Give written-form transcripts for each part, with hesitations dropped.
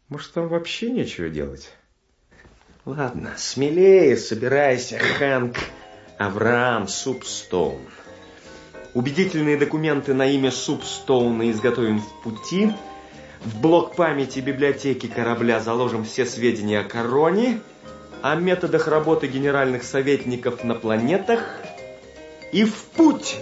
Может, там вообще нечего делать? Ладно, смелее собирайся, Хэнк Авраам Супстоун. Убедительные документы на имя Супстоуна изготовим в пути. В блок памяти библиотеки корабля заложим все сведения о короне, о методах работы генеральных советников на планетах и в путь!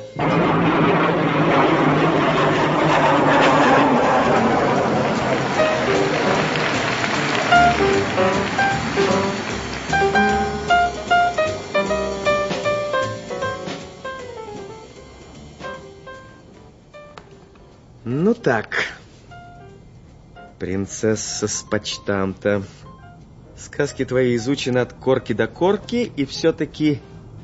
Ну так, принцесса с почтамта. Сказки твои изучены от корки до корки, и все-таки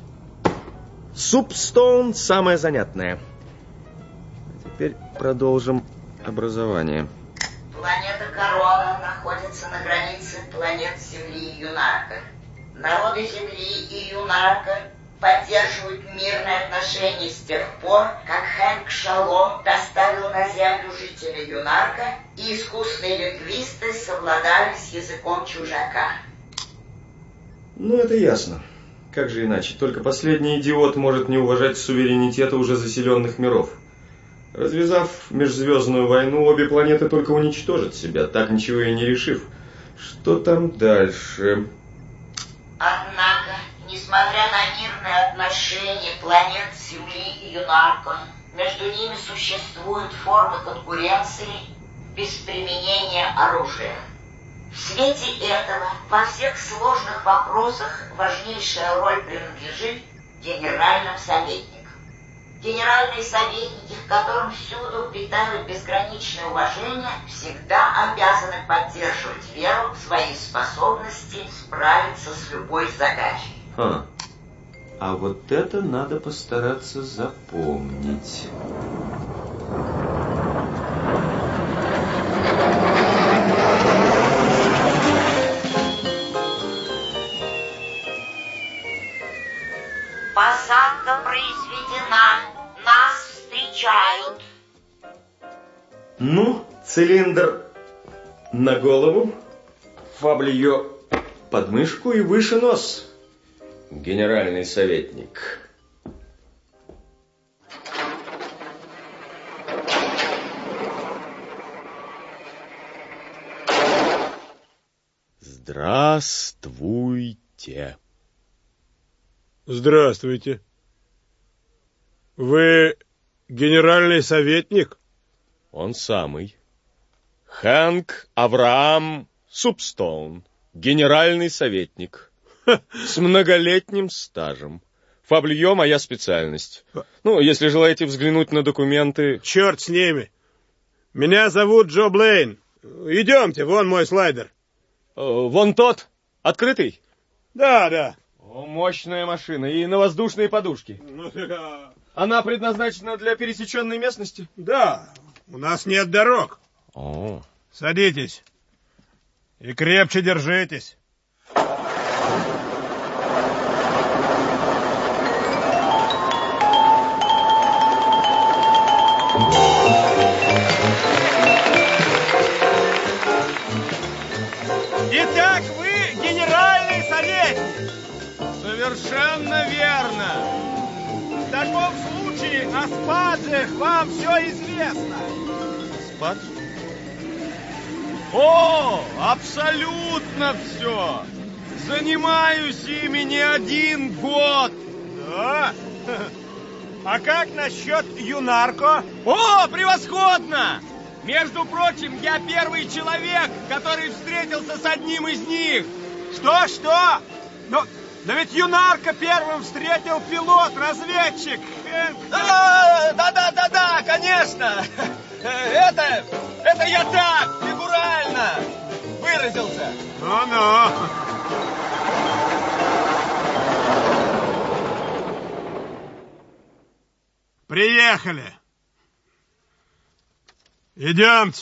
Супстоун самое занятное. А теперь продолжим образование. Планета Корона находится на границе планет Земли и Юнарка. Народы Земли и Юнарка поддерживают мирные отношения с тех пор, как Хэнк Шало доставил на Землю жителей Юнарка, и искусные лингвисты совладали с языком чужака. Ну, это ясно. Как же иначе? Только последний идиот может не уважать суверенитета уже заселенных миров. Развязав межзвездную войну, обе планеты только уничтожат себя, так ничего и не решив. Что там дальше? Однако, несмотря на мирные отношения планет Земли и Юнарка, между ними существуют формы конкуренции без применения оружия. В свете этого во всех сложных вопросах важнейшая роль принадлежит генеральным советникам. Генеральные советники, к которым всюду питают безграничное уважение, всегда обязаны поддерживать веру в свои способности справиться с любой задачей. А вот это надо постараться запомнить. Посадка произведена. Нас встречают. Ну, цилиндр на голову, фаблиё под мышку и выше нос. Генеральный советник. Здравствуйте. Здравствуйте. Вы генеральный советник? Он самый. Хэнк Авраам Супстоун, генеральный советник. С многолетним стажем. Фаблиё — моя специальность. Ну, если желаете взглянуть на документы... Черт с ними. Меня зовут Джо Блейн. Идемте, вон мой слайдер. Вон тот, открытый? Да. О, мощная машина. И на воздушные подушки. Она предназначена для пересеченной местности? Да, у нас нет дорог. О. Садитесь. И крепче держитесь. Итак, вы генеральный советник. Совершенно верно. В таком случае о спаджах вам все известно. Спадж? О, абсолютно все. Занимаюсь ими не 1 год. Да? А как насчет Юнарко? О, превосходно! Между прочим, я первый человек, который встретился с одним из них. Что? Но ведь Юнарко первым встретил пилот-разведчик. Да, конечно. Это я так, фигурально выразился. Ну. Приехали. Идемте.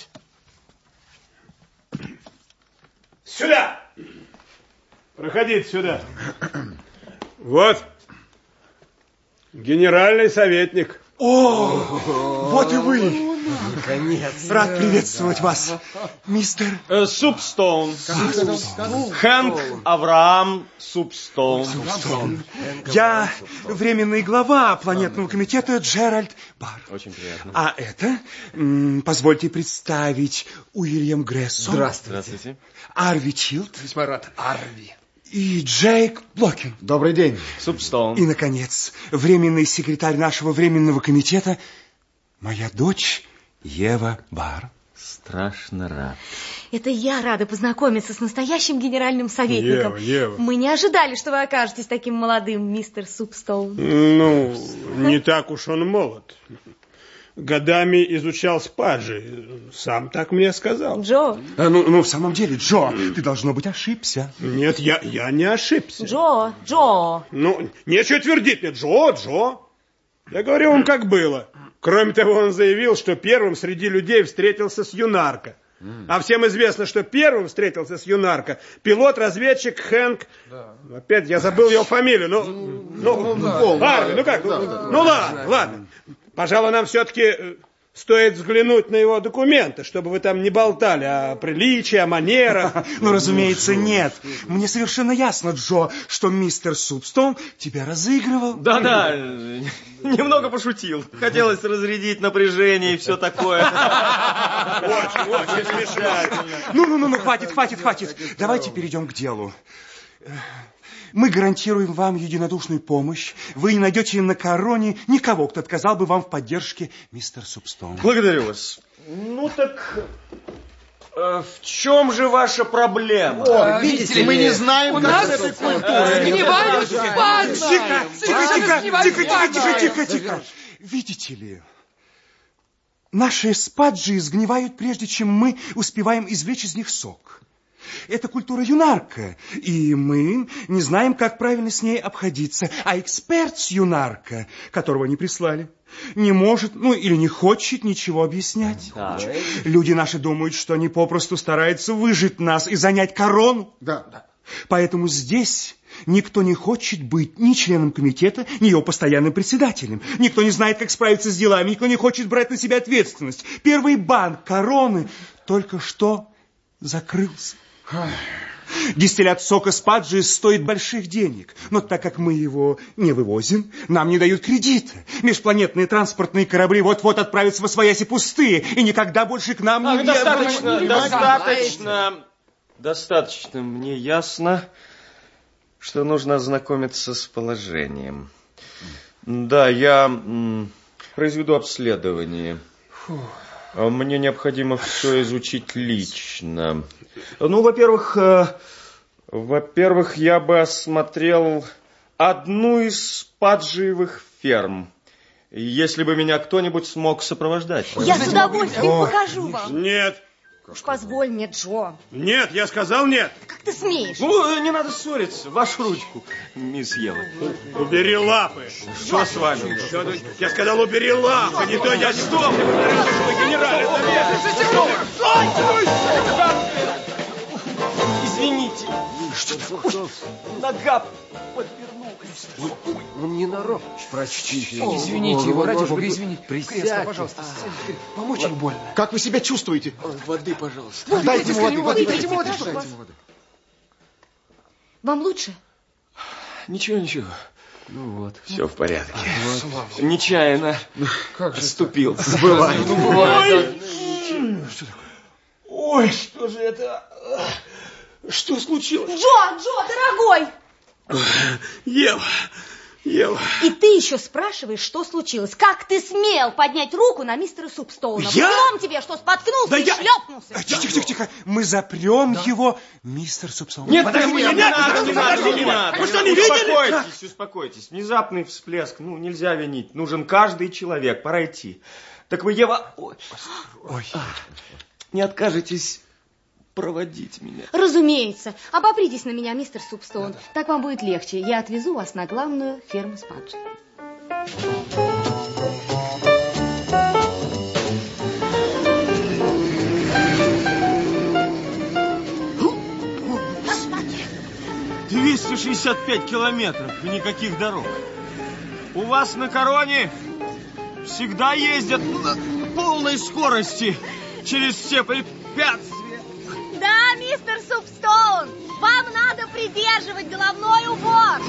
Сюда. Проходите сюда. Вот. Генеральный советник. О, вот и вы. Наконец. Рад приветствовать вас, мистер... Супстоун. Хэнк Авраам Супстоун. Я временный глава планетного комитета Джеральд Барр. Очень приятно. А это, позвольте представить, Уильям Грессон. Здравствуйте. Арви Чилд. Весьма рад. Арви. И Джейк Блокин. Добрый день. Супстоун. И, наконец, временный секретарь нашего временного комитета, моя дочь Ева Барр. Страшно рад. Это я рада познакомиться с настоящим генеральным советником. Ева. Мы не ожидали, что вы окажетесь таким молодым, мистер Супстоун. Ну, не так уж он молод. Годами изучал спаджи. Сам так мне сказал. Джо. Ну, в самом деле, Джо, ты, должно быть, ошибся. Нет, я не ошибся. Джо. Ну, нечего твердить мне, Джо. Я говорю вам, как было. Кроме того, он заявил, что первым среди людей встретился с Юнарко. А всем известно, что первым встретился с Юнарко пилот-разведчик Хэнк... Опять я забыл его фамилию. Арви, как? Ну, ладно. Пожалуй, нам все-таки стоит взглянуть на его документы, чтобы вы там не болтали о приличии, о манерах. Ну, разумеется, нет. Мне совершенно ясно, Джо, что мистер Супстоун тебя разыгрывал. Да, немного пошутил. Хотелось разрядить напряжение и все такое. Очень смешно. Ну, хватит. Давайте перейдем к делу. Мы гарантируем вам единодушную помощь. Вы не найдете на Короне никого, кто отказал бы вам в поддержке, мистер Супстоун. Благодарю вас. Ну так, в чем же ваша проблема? Видите ли, мы не знаем, у нас сгнивают спаджи. Тихо. Видите ли, наши спаджи сгнивают, прежде чем мы успеваем извлечь из них сок. Это культура Юнарко, и мы не знаем, как правильно с ней обходиться. А эксперт с Юнарко, которого они прислали, не может, или не хочет ничего объяснять. Да. Люди наши думают, что они попросту стараются выжить нас и занять Корону. Да. Поэтому здесь никто не хочет быть ни членом комитета, ни его постоянным председателем. Никто не знает, как справиться с делами, никто не хочет брать на себя ответственность. Первый банк Короны только что закрылся. Дистиллят сока спаджи стоит больших денег, но так как мы его не вывозим, нам не дают кредита. Межпланетные транспортные корабли вот-вот отправятся во свояси пустые и никогда больше к нам не... Достаточно. Мне ясно, что нужно ознакомиться с положением. Да, я произведу обследование. Мне необходимо все изучить лично. Ну, во-первых, я бы осмотрел одну из спаджиевых ферм. Если бы меня кто-нибудь смог сопровождать. Я с удовольствием покажу вам. Нет. Уж позволь мне, Джо. Нет, я сказал нет. Как ты смеешь? Ну, не надо ссориться. Вашу ручку, мисс Ева. Убери лапы. Что с вами? Я сказал, убери лапы. Не то я что? Извините. Что такое? Нога подвернулась. Он не нарок. Прочтите. Извините его, ради бога, извините. Присядьте, пожалуйста. Помочь им больно. Как вы себя чувствуете? Воды, пожалуйста. Дайте ему воды. Вам лучше? Ничего. Ну вот, все в порядке. Нечаянно оступился. Бывает. Что такое? Ой, что же это? Что случилось? Джо, дорогой! Ева. И ты еще спрашиваешь, что случилось? Как ты смел поднять руку на мистера Супстоуна? Я? Потом тебе что, споткнулся и шлепнулся? Тихо. Мы запрем его, мистер Супстоун. Нет, не надо. Вы что, не видели? Успокойтесь. Внезапный всплеск. Нельзя винить. Нужен каждый человек. Пора идти. Так вы, Ева... Ой. Не откажетесь проводить меня? Разумеется. Обопритесь на меня, мистер Супстоун. Так вам будет легче. Я отвезу вас на главную ферму спаджи. Господи! 265 километров и никаких дорог. У вас на Короне всегда ездят полной скорости через все препятствия. Да, мистер Супстоун, вам надо придерживать головной убор.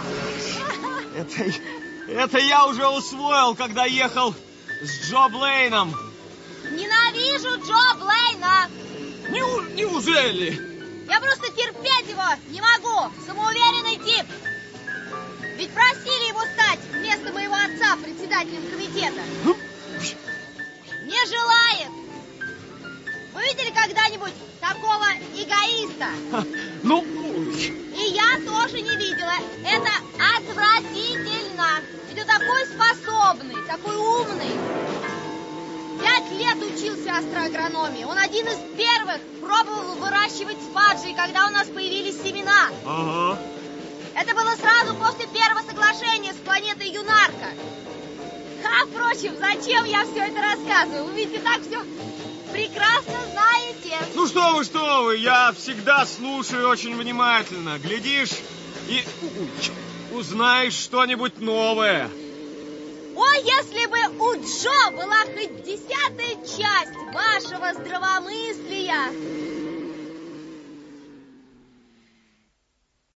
Это я уже усвоил, когда ехал с Джо Блейном. Ненавижу Джо Блейна. Неужели? Я просто терпеть его не могу. Самоуверенный тип. Ведь просили его стать вместо моего отца председателем комитета. Не желает. Вы видели когда-нибудь такого эгоиста? Ну... И я тоже не видела. Это отвратительно. Ведь он такой способный, такой умный. 5 лет учился астрономии. Он один из первых пробовал выращивать спаржи, когда у нас появились семена. Ага. Это было сразу после первого соглашения с планетой Юнарка. А, впрочем, зачем я все это рассказываю? Вы ведь и так все прекрасно знаете. Ну что вы, я всегда слушаю очень внимательно. Глядишь и узнаешь что-нибудь новое. О, если бы у Джо была хоть 10-я часть вашего здравомыслия!